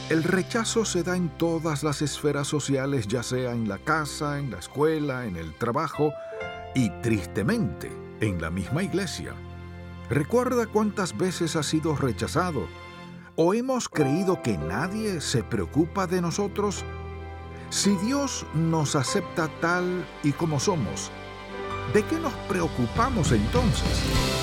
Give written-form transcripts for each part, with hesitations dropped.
El rechazo se da en todas las esferas sociales, ya sea en la casa, en la escuela, en el trabajo y, tristemente, en la misma iglesia. ¿Recuerda cuántas veces has sido rechazado? ¿O hemos creído que nadie se preocupa de nosotros? Si Dios nos acepta tal y como somos, ¿de qué nos preocupamos entonces?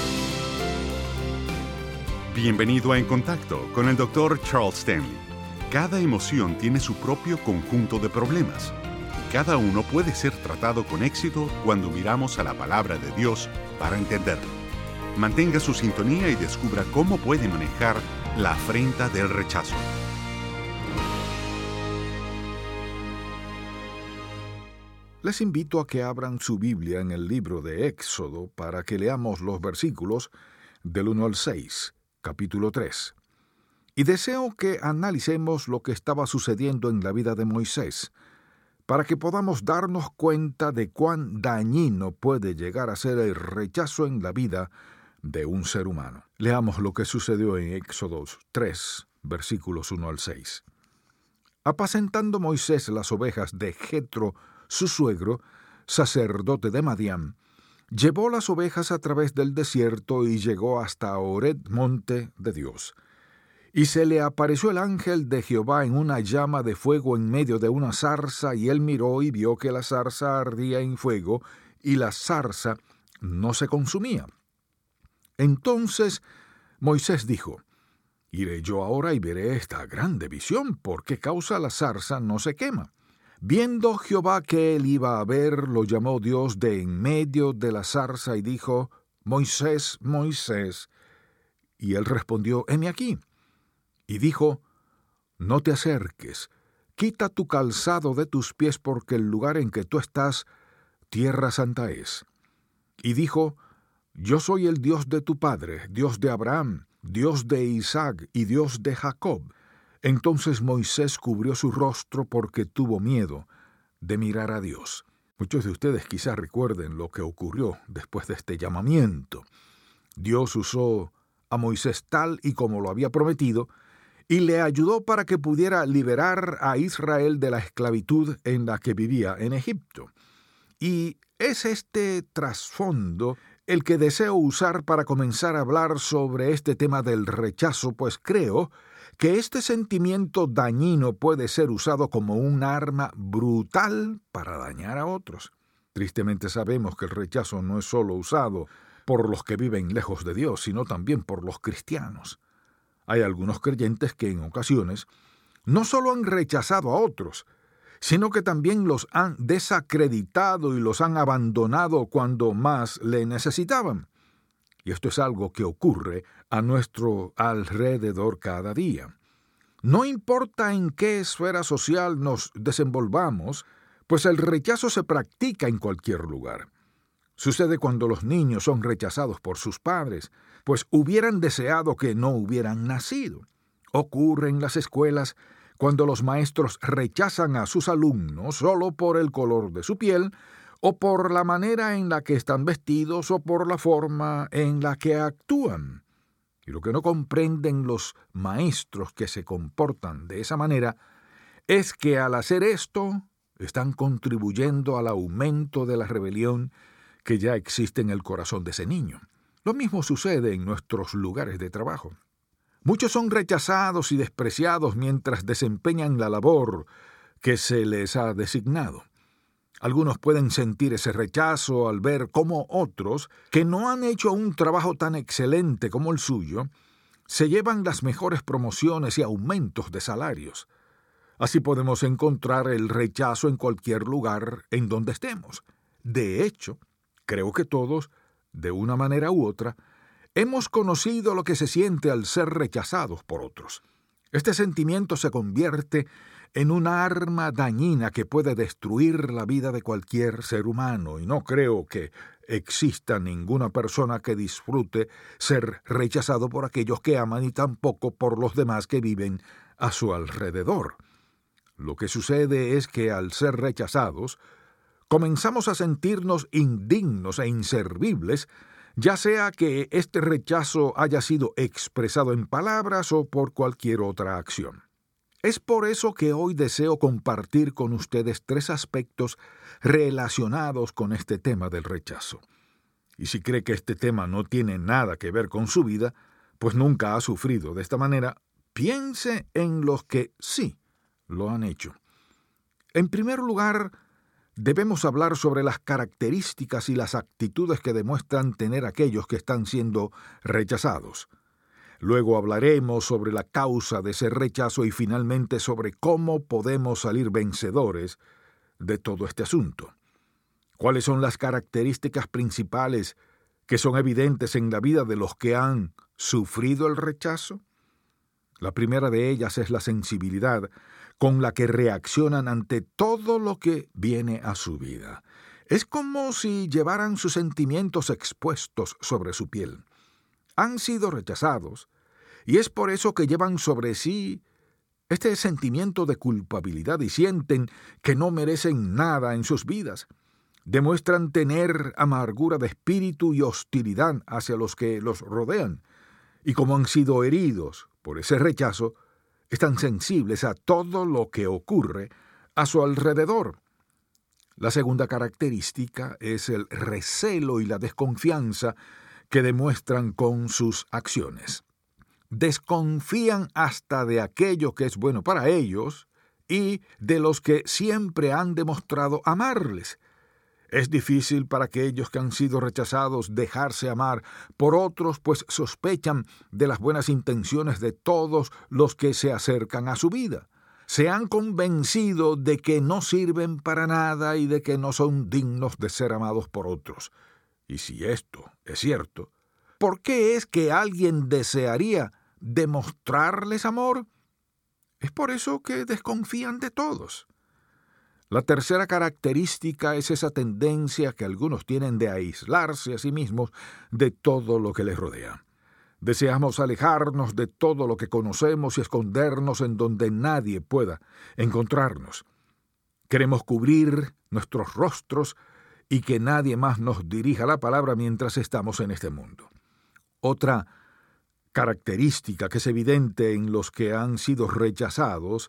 Bienvenido a En Contacto con el Dr. Charles Stanley. Cada emoción tiene su propio conjunto de problemas. Cada uno puede ser tratado con éxito cuando miramos a la palabra de Dios para entenderlo. Mantenga su sintonía y descubra cómo puede manejar la afrenta del rechazo. Les invito a que abran su Biblia en el libro de Éxodo para que leamos los versículos del 1 al 6, capítulo 3. Y deseo que analicemos lo que estaba sucediendo en la vida de Moisés, para que podamos darnos cuenta de cuán dañino puede llegar a ser el rechazo en la vida de un ser humano. Leamos lo que sucedió en Éxodo 3, versículos 1 al 6. Apacentando Moisés las ovejas de Jetro, su suegro, sacerdote de Madián, llevó las ovejas a través del desierto y llegó hasta Horeb, monte de Dios. Y se le apareció el ángel de Jehová en una llama de fuego en medio de una zarza, y él miró y vio que la zarza ardía en fuego, y la zarza no se consumía. Entonces Moisés dijo: Iré yo ahora y veré esta grande visión, ¿por qué causa la zarza no se quema? Viendo Jehová que él iba a ver, lo llamó Dios de en medio de la zarza y dijo: Moisés, Moisés. Y él respondió: heme aquí. Y dijo: no te acerques, quita tu calzado de tus pies, porque el lugar en que tú estás, tierra santa es. Y dijo: yo soy el Dios de tu padre, Dios de Abraham, Dios de Isaac y Dios de Jacob. Entonces Moisés cubrió su rostro porque tuvo miedo de mirar a Dios. Muchos de ustedes quizás recuerden lo que ocurrió después de este llamamiento. Dios usó a Moisés tal y como lo había prometido, y le ayudó para que pudiera liberar a Israel de la esclavitud en la que vivía en Egipto. Y es este trasfondo el que deseo usar para comenzar a hablar sobre este tema del rechazo, pues creo que este sentimiento dañino puede ser usado como un arma brutal para dañar a otros. Tristemente sabemos que el rechazo no es solo usado por los que viven lejos de Dios, sino también por los cristianos. Hay algunos creyentes que en ocasiones no solo han rechazado a otros, sino que también los han desacreditado y los han abandonado cuando más le necesitaban. Y esto es algo que ocurre a nuestro alrededor cada día. No importa en qué esfera social nos desenvolvamos, pues el rechazo se practica en cualquier lugar. Sucede cuando los niños son rechazados por sus padres, pues hubieran deseado que no hubieran nacido. Ocurre en las escuelas cuando los maestros rechazan a sus alumnos solo por el color de su piel, o por la manera en la que están vestidos, o por la forma en la que actúan. Y lo que no comprenden los maestros que se comportan de esa manera es que al hacer esto están contribuyendo al aumento de la rebelión que ya existe en el corazón de ese niño. Lo mismo sucede en nuestros lugares de trabajo. Muchos son rechazados y despreciados mientras desempeñan la labor que se les ha designado. Algunos pueden sentir ese rechazo al ver cómo otros, que no han hecho un trabajo tan excelente como el suyo, se llevan las mejores promociones y aumentos de salarios. Así podemos encontrar el rechazo en cualquier lugar en donde estemos. De hecho, creo que todos, de una manera u otra, hemos conocido lo que se siente al ser rechazados por otros. Este sentimiento se convierte en una arma dañina que puede destruir la vida de cualquier ser humano, y no creo que exista ninguna persona que disfrute ser rechazado por aquellos que aman y tampoco por los demás que viven a su alrededor. Lo que sucede es que al ser rechazados, comenzamos a sentirnos indignos e inservibles, ya sea que este rechazo haya sido expresado en palabras o por cualquier otra acción. Es por eso que hoy deseo compartir con ustedes 3 aspectos relacionados con este tema del rechazo. Y si cree que este tema no tiene nada que ver con su vida, pues nunca ha sufrido de esta manera, piense en los que sí lo han hecho. En primer lugar, debemos hablar sobre las características y las actitudes que demuestran tener aquellos que están siendo rechazados. Luego hablaremos sobre la causa de ese rechazo y finalmente sobre cómo podemos salir vencedores de todo este asunto. ¿Cuáles son las características principales que son evidentes en la vida de los que han sufrido el rechazo? La primera de ellas es la sensibilidad con la que reaccionan ante todo lo que viene a su vida. Es como si llevaran sus sentimientos expuestos sobre su piel. Han sido rechazados, y es por eso que llevan sobre sí este sentimiento de culpabilidad y sienten que no merecen nada en sus vidas. Demuestran tener amargura de espíritu y hostilidad hacia los que los rodean, y como han sido heridos por ese rechazo, están sensibles a todo lo que ocurre a su alrededor. La segunda característica es el recelo y la desconfianza que demuestran con sus acciones. Desconfían hasta de aquello que es bueno para ellos y de los que siempre han demostrado amarles. Es difícil para aquellos que han sido rechazados dejarse amar por otros, pues sospechan de las buenas intenciones de todos los que se acercan a su vida. Se han convencido de que no sirven para nada y de que no son dignos de ser amados por otros. Y si esto es cierto, ¿por qué es que alguien desearía demostrarles amor? Es por eso que desconfían de todos. La tercera característica es esa tendencia que algunos tienen de aislarse a sí mismos de todo lo que les rodea. Deseamos alejarnos de todo lo que conocemos y escondernos en donde nadie pueda encontrarnos. Queremos cubrir nuestros rostros y que nadie más nos dirija la palabra mientras estamos en este mundo. Otra característica que es evidente en los que han sido rechazados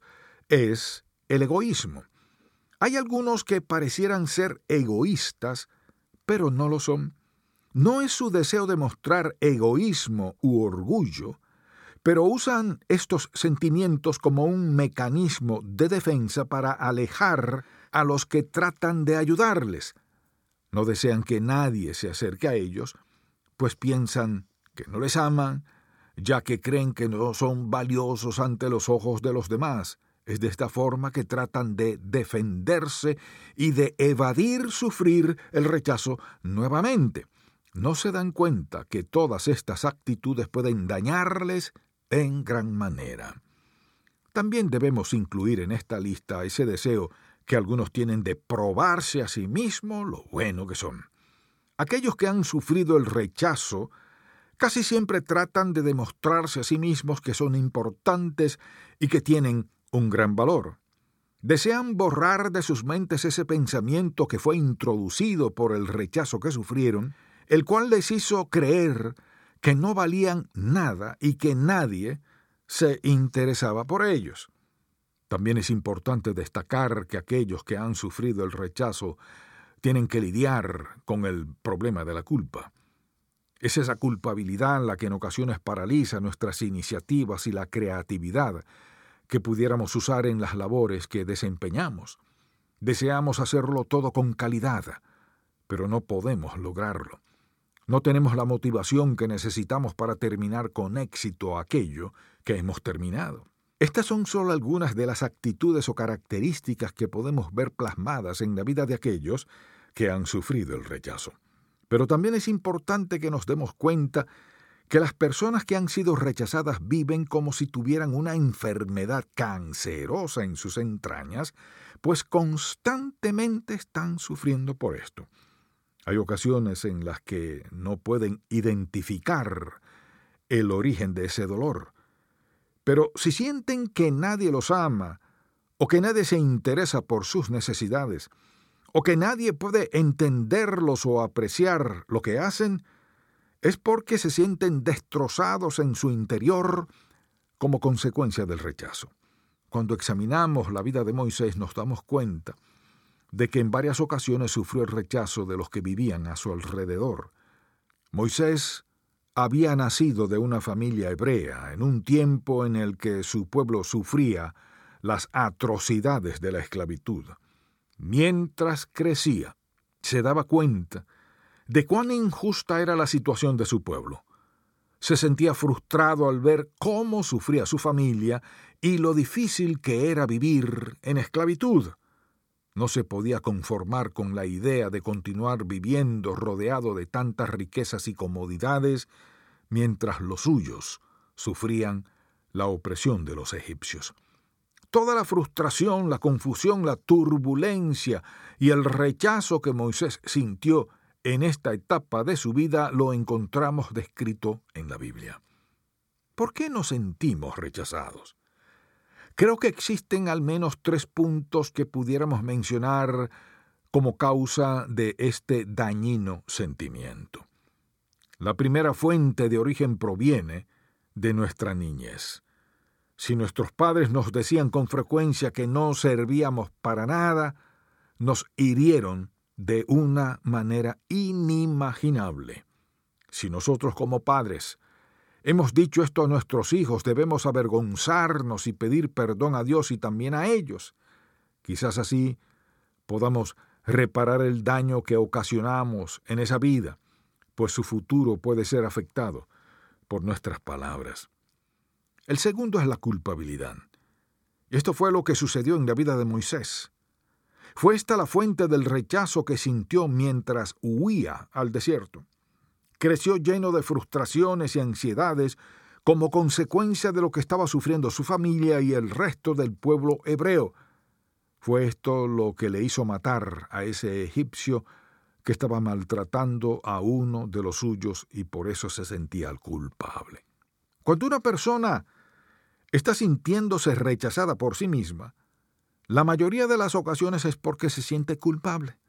es el egoísmo. Hay algunos que parecieran ser egoístas, pero no lo son. No es su deseo de mostrar egoísmo u orgullo, pero usan estos sentimientos como un mecanismo de defensa para alejar a los que tratan de ayudarles. No desean que nadie se acerque a ellos, pues piensan que no les aman, ya que creen que no son valiosos ante los ojos de los demás. Es de esta forma que tratan de defenderse y de evadir sufrir el rechazo nuevamente. No se dan cuenta que todas estas actitudes pueden dañarles en gran manera. También debemos incluir en esta lista ese deseo que algunos tienen de probarse a sí mismos lo bueno que son. Aquellos que han sufrido el rechazo casi siempre tratan de demostrarse a sí mismos que son importantes y que tienen un gran valor. Desean borrar de sus mentes ese pensamiento que fue introducido por el rechazo que sufrieron, el cual les hizo creer que no valían nada y que nadie se interesaba por ellos. También es importante destacar que aquellos que han sufrido el rechazo tienen que lidiar con el problema de la culpa. Es esa culpabilidad la que en ocasiones paraliza nuestras iniciativas y la creatividad que pudiéramos usar en las labores que desempeñamos. Deseamos hacerlo todo con calidad, pero no podemos lograrlo. No tenemos la motivación que necesitamos para terminar con éxito aquello que hemos terminado. Estas son solo algunas de las actitudes o características que podemos ver plasmadas en la vida de aquellos que han sufrido el rechazo. Pero también es importante que nos demos cuenta que las personas que han sido rechazadas viven como si tuvieran una enfermedad cancerosa en sus entrañas, pues constantemente están sufriendo por esto. Hay ocasiones en las que no pueden identificar el origen de ese dolor. Pero si sienten que nadie los ama, o que nadie se interesa por sus necesidades, o que nadie puede entenderlos o apreciar lo que hacen, es porque se sienten destrozados en su interior como consecuencia del rechazo. cuando examinamos la vida de Moisés, nos damos cuenta de que en varias ocasiones sufrió el rechazo de los que vivían a su alrededor. Moisés había nacido de una familia hebrea en un tiempo en el que su pueblo sufría las atrocidades de la esclavitud. Mientras crecía, se daba cuenta de cuán injusta era la situación de su pueblo. Se sentía frustrado al ver cómo sufría su familia y lo difícil que era vivir en esclavitud. No se podía conformar con la idea de continuar viviendo rodeado de tantas riquezas y comodidades mientras los suyos sufrían la opresión de los egipcios. Toda la frustración, la confusión, la turbulencia y el rechazo que Moisés sintió en esta etapa de su vida lo encontramos descrito en la Biblia. ¿Por qué nos sentimos rechazados? Creo que existen al menos 3 puntos que pudiéramos mencionar como causa de este dañino sentimiento. La primera fuente de origen proviene de nuestra niñez. Si nuestros padres nos decían con frecuencia que no servíamos para nada, nos hirieron de una manera inimaginable. Si nosotros como padres hemos dicho esto a nuestros hijos, debemos avergonzarnos y pedir perdón a Dios y también a ellos. Quizás así podamos reparar el daño que ocasionamos en esa vida, pues su futuro puede ser afectado por nuestras palabras. El segundo es la culpabilidad. Esto fue lo que sucedió en la vida de Moisés. Fue esta la fuente del rechazo que sintió mientras huía al desierto. Creció lleno de frustraciones y ansiedades como consecuencia de lo que estaba sufriendo su familia y el resto del pueblo hebreo. Fue esto lo que le hizo matar a ese egipcio que estaba maltratando a uno de los suyos y por eso se sentía el culpable. Cuando una persona está sintiéndose rechazada por sí misma, la mayoría de las ocasiones es porque se siente culpable.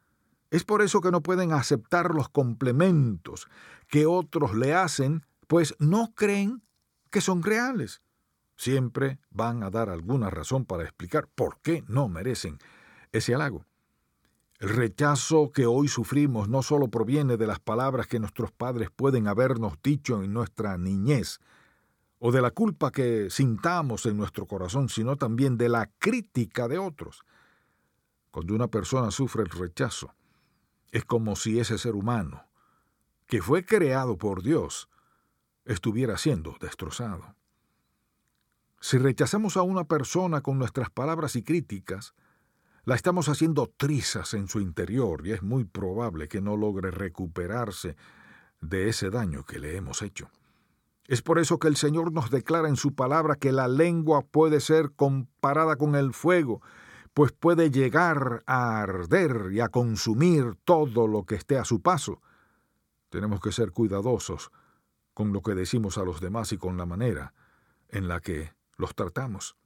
Es por eso que no pueden aceptar los complementos que otros le hacen, pues no creen que son reales. Siempre van a dar alguna razón para explicar por qué no merecen ese halago. El rechazo que hoy sufrimos no solo proviene de las palabras que nuestros padres pueden habernos dicho en nuestra niñez, o de la culpa que sintamos en nuestro corazón, sino también de la crítica de otros. Cuando una persona sufre el rechazo, es como si ese ser humano, que fue creado por Dios, estuviera siendo destrozado. Si rechazamos a una persona con nuestras palabras y críticas, la estamos haciendo trizas en su interior y es muy probable que no logre recuperarse de ese daño que le hemos hecho. Es por eso que el Señor nos declara en su palabra que la lengua puede ser comparada con el fuego, pues puede llegar a arder y a consumir todo lo que esté a su paso. Tenemos que ser cuidadosos con lo que decimos a los demás y con la manera en la que los tratamos.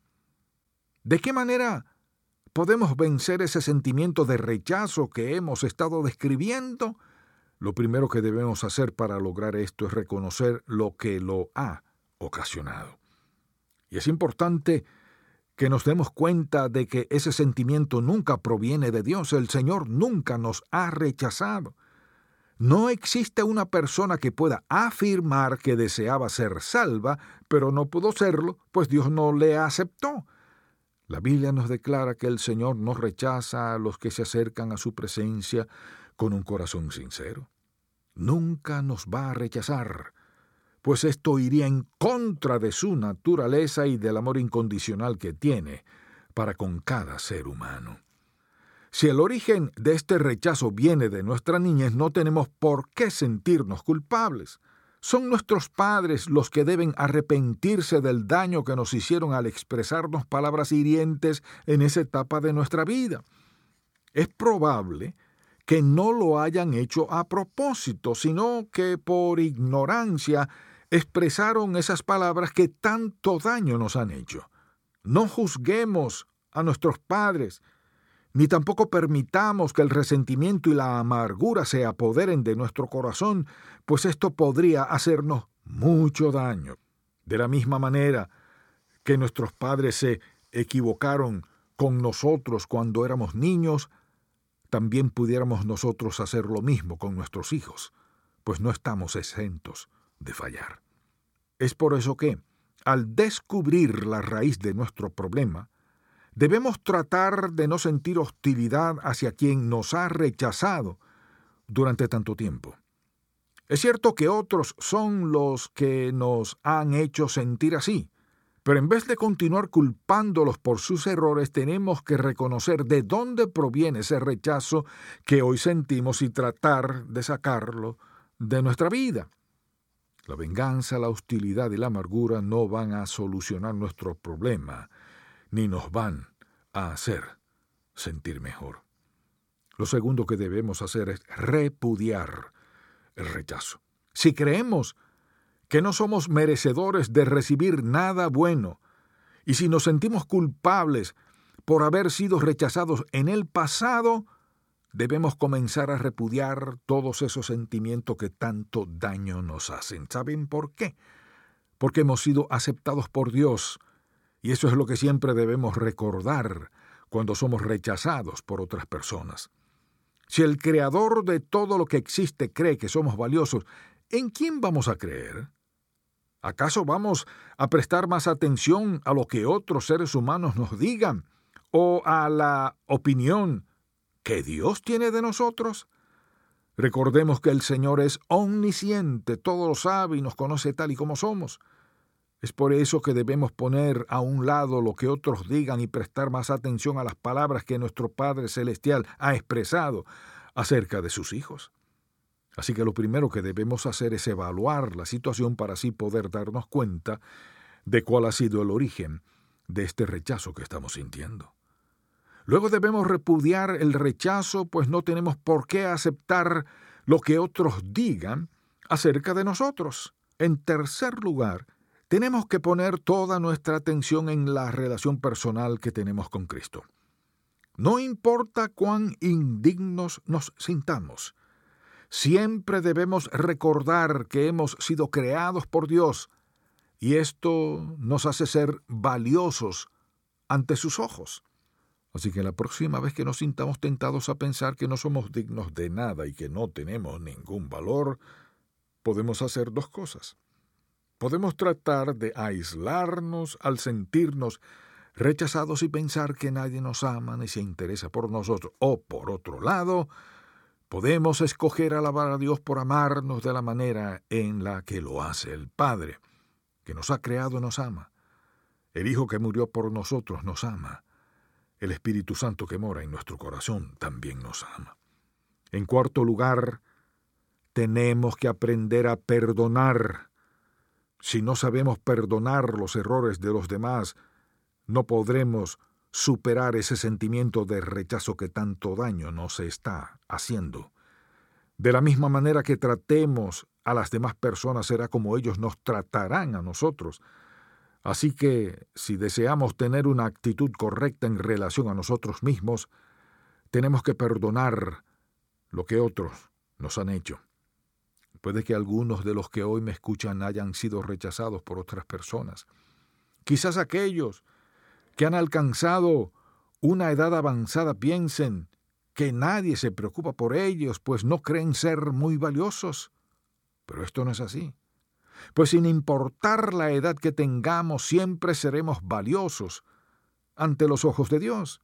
¿De qué manera podemos vencer ese sentimiento de rechazo que hemos estado describiendo? Lo primero que debemos hacer para lograr esto es reconocer lo que lo ha ocasionado. Y es importante que nos demos cuenta de que ese sentimiento nunca proviene de Dios. El Señor nunca nos ha rechazado. No existe una persona que pueda afirmar que deseaba ser salva, pero no pudo serlo, pues Dios no le aceptó. La Biblia nos declara que el Señor no rechaza a los que se acercan a su presencia con un corazón sincero. Nunca nos va a rechazar, pues esto iría en contra de su naturaleza y del amor incondicional que tiene para con cada ser humano. Si el origen de este rechazo viene de nuestra niñez, no tenemos por qué sentirnos culpables. Son nuestros padres los que deben arrepentirse del daño que nos hicieron al expresarnos palabras hirientes en esa etapa de nuestra vida. Es probable que no lo hayan hecho a propósito, sino que por ignorancia expresaron esas palabras que tanto daño nos han hecho. No juzguemos a nuestros padres, ni tampoco permitamos que el resentimiento y la amargura se apoderen de nuestro corazón, pues esto podría hacernos mucho daño. De la misma manera que nuestros padres se equivocaron con nosotros cuando éramos niños, también pudiéramos nosotros hacer lo mismo con nuestros hijos, pues no estamos exentos de fallar. Es por eso que, al descubrir la raíz de nuestro problema, debemos tratar de no sentir hostilidad hacia quien nos ha rechazado durante tanto tiempo. Es cierto que otros son los que nos han hecho sentir así, pero en vez de continuar culpándolos por sus errores, tenemos que reconocer de dónde proviene ese rechazo que hoy sentimos y tratar de sacarlo de nuestra vida. La venganza, la hostilidad y la amargura no van a solucionar nuestro problema, ni nos van a hacer sentir mejor. Lo segundo que debemos hacer es repudiar el rechazo. Si creemos que no somos merecedores de recibir nada bueno, y si nos sentimos culpables por haber sido rechazados en el pasado, debemos comenzar a repudiar todos esos sentimientos que tanto daño nos hacen. ¿Saben por qué? Porque hemos sido aceptados por Dios, y eso es lo que siempre debemos recordar cuando somos rechazados por otras personas. Si el Creador de todo lo que existe cree que somos valiosos, ¿en quién vamos a creer? ¿Acaso vamos a prestar más atención a lo que otros seres humanos nos digan o a la opinión que Dios tiene de nosotros? Recordemos que el Señor es omnisciente, todo lo sabe y nos conoce tal y como somos. Es por eso que debemos poner a un lado lo que otros digan y prestar más atención a las palabras que nuestro Padre Celestial ha expresado acerca de sus hijos. Así que lo primero que debemos hacer es evaluar la situación para así poder darnos cuenta de cuál ha sido el origen de este rechazo que estamos sintiendo. Luego debemos repudiar el rechazo, pues no tenemos por qué aceptar lo que otros digan acerca de nosotros. En tercer lugar, tenemos que poner toda nuestra atención en la relación personal que tenemos con Cristo. No importa cuán indignos nos sintamos, siempre debemos recordar que hemos sido creados por Dios y esto nos hace ser valiosos ante sus ojos. Así que la próxima vez que nos sintamos tentados a pensar que no somos dignos de nada y que no tenemos ningún valor, podemos hacer dos cosas. Podemos tratar de aislarnos al sentirnos rechazados y pensar que nadie nos ama ni se interesa por nosotros. O, por otro lado, podemos escoger alabar a Dios por amarnos de la manera en la que lo hace el Padre, que nos ha creado y nos ama. El Hijo que murió por nosotros nos ama. El Espíritu Santo que mora en nuestro corazón también nos ama. En cuarto lugar, tenemos que aprender a perdonar. Si no sabemos perdonar los errores de los demás, no podremos superar ese sentimiento de rechazo que tanto daño nos está haciendo. De la misma manera que tratemos a las demás personas, será como ellos nos tratarán a nosotros. Así que, si deseamos tener una actitud correcta en relación a nosotros mismos, tenemos que perdonar lo que otros nos han hecho. Puede que algunos de los que hoy me escuchan hayan sido rechazados por otras personas. Quizás aquellos que han alcanzado una edad avanzada piensen que nadie se preocupa por ellos, pues no creen ser muy valiosos. Pero esto no es así. Pues sin importar la edad que tengamos, siempre seremos valiosos ante los ojos de Dios.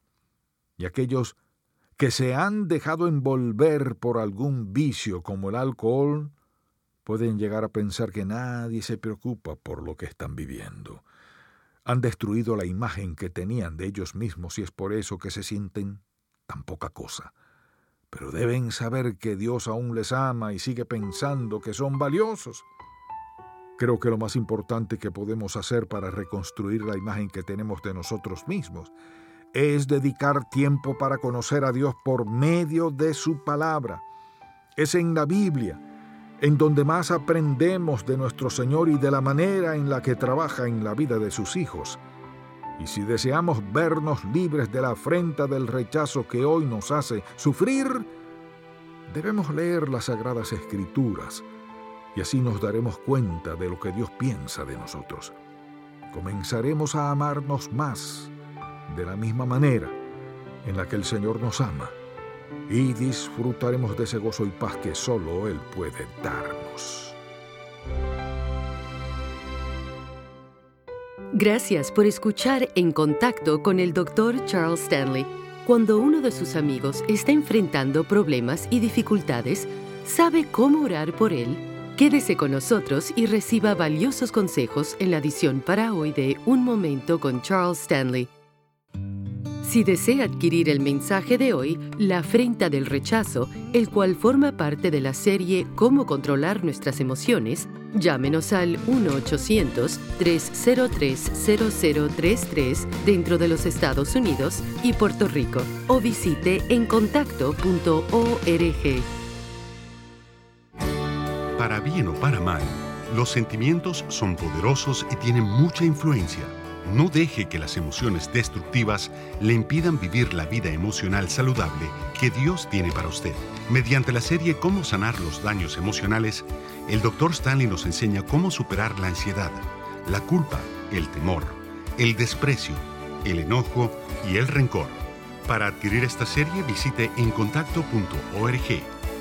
Y aquellos que se han dejado envolver por algún vicio como el alcohol, pueden llegar a pensar que nadie se preocupa por lo que están viviendo. Han destruido la imagen que tenían de ellos mismos y es por eso que se sienten tan poca cosa. Pero deben saber que Dios aún les ama y sigue pensando que son valiosos. Creo que lo más importante que podemos hacer para reconstruir la imagen que tenemos de nosotros mismos es dedicar tiempo para conocer a Dios por medio de su palabra. Es en la Biblia en donde más aprendemos de nuestro Señor y de la manera en la que trabaja en la vida de sus hijos. Y si deseamos vernos libres de la afrenta del rechazo que hoy nos hace sufrir, debemos leer las Sagradas Escrituras y así nos daremos cuenta de lo que Dios piensa de nosotros. Comenzaremos a amarnos más de la misma manera en la que el Señor nos ama, y disfrutaremos de ese gozo y paz que solo Él puede darnos. Gracias por escuchar En Contacto con el Dr. Charles Stanley. Cuando uno de sus amigos está enfrentando problemas y dificultades, ¿sabe cómo orar por él? Quédese con nosotros y reciba valiosos consejos en la edición para hoy de Un Momento con Charles Stanley. Si desea adquirir el mensaje de hoy, La afrenta del rechazo, el cual forma parte de la serie Cómo controlar nuestras emociones, llámenos al 1-800-303-0033 dentro de los Estados Unidos y Puerto Rico, o visite encontacto.org. Para bien o para mal, los sentimientos son poderosos y tienen mucha influencia. No deje que las emociones destructivas le impidan vivir la vida emocional saludable que Dios tiene para usted. Mediante la serie Cómo sanar los daños emocionales, el Dr. Stanley nos enseña cómo superar la ansiedad, la culpa, el temor, el desprecio, el enojo y el rencor. Para adquirir esta serie, visite encontacto.org.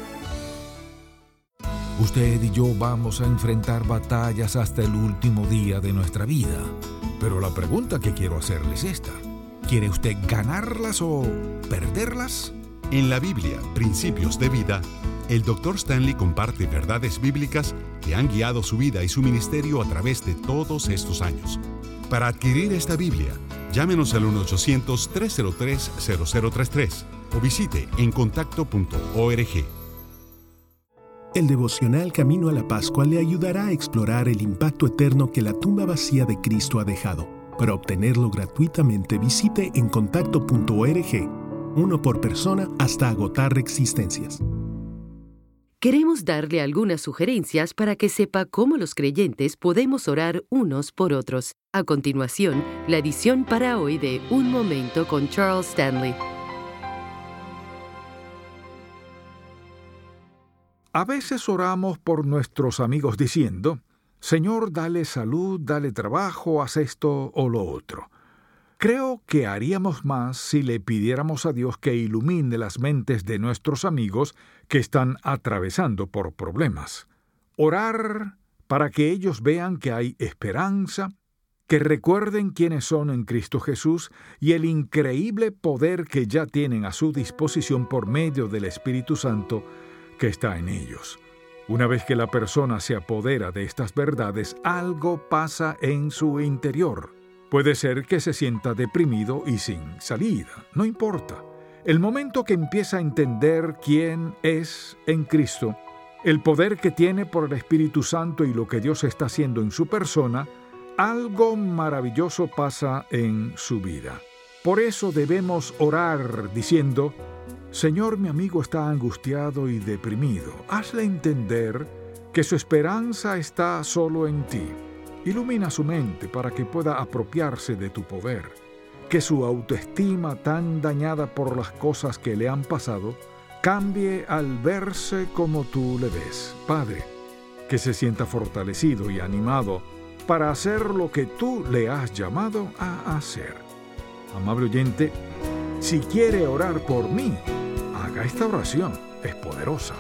Usted y yo vamos a enfrentar batallas hasta el último día de nuestra vida. Pero la pregunta que quiero hacerle es esta. ¿Quiere usted ganarlas o perderlas? En la Biblia, Principios de Vida, el Dr. Stanley comparte verdades bíblicas que han guiado su vida y su ministerio a través de todos estos años. Para adquirir esta Biblia, llámenos al 1-800-303-0033 o visite encontacto.org. El devocional Camino a la Pascua le ayudará a explorar el impacto eterno que la tumba vacía de Cristo ha dejado. Para obtenerlo gratuitamente, visite encontacto.org, uno por persona hasta agotar existencias. Queremos darle algunas sugerencias para que sepa cómo los creyentes podemos orar unos por otros. A continuación, la edición para hoy de Un Momento con Charles Stanley. A veces oramos por nuestros amigos diciendo, Señor, dale salud, dale trabajo, haz esto o lo otro. Creo que haríamos más si le pidiéramos a Dios que ilumine las mentes de nuestros amigos que están atravesando por problemas. Orar para que ellos vean que hay esperanza, que recuerden quiénes son en Cristo Jesús y el increíble poder que ya tienen a su disposición por medio del Espíritu Santo que está en ellos. Una vez que la persona se apodera de estas verdades, algo pasa en su interior. Puede ser que se sienta deprimido y sin salida, no importa. El momento que empieza a entender quién es en Cristo, el poder que tiene por el Espíritu Santo y lo que Dios está haciendo en su persona, algo maravilloso pasa en su vida. Por eso debemos orar diciendo, Señor, mi amigo está angustiado y deprimido. Hazle entender que su esperanza está solo en ti. Ilumina su mente para que pueda apropiarse de tu poder. Que su autoestima tan dañada por las cosas que le han pasado, cambie al verse como tú le ves. Padre, que se sienta fortalecido y animado para hacer lo que tú le has llamado a hacer. Amable oyente, si quiere orar por mí, haga esta oración, es poderosa.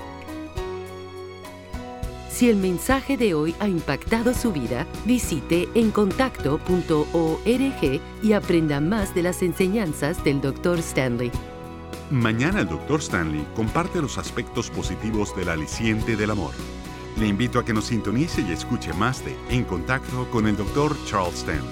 Si el mensaje de hoy ha impactado su vida, visite encontacto.org y aprenda más de las enseñanzas del Dr. Stanley. Mañana el Dr. Stanley comparte los aspectos positivos del aliciente del amor. Le invito a que nos sintonice y escuche más de En Contacto con el Dr. Charles Stanley.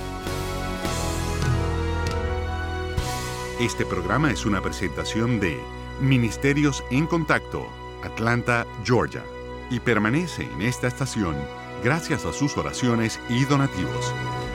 Este programa es una presentación de Ministerios en Contacto, Atlanta, Georgia, y permanece en esta estación gracias a sus oraciones y donativos.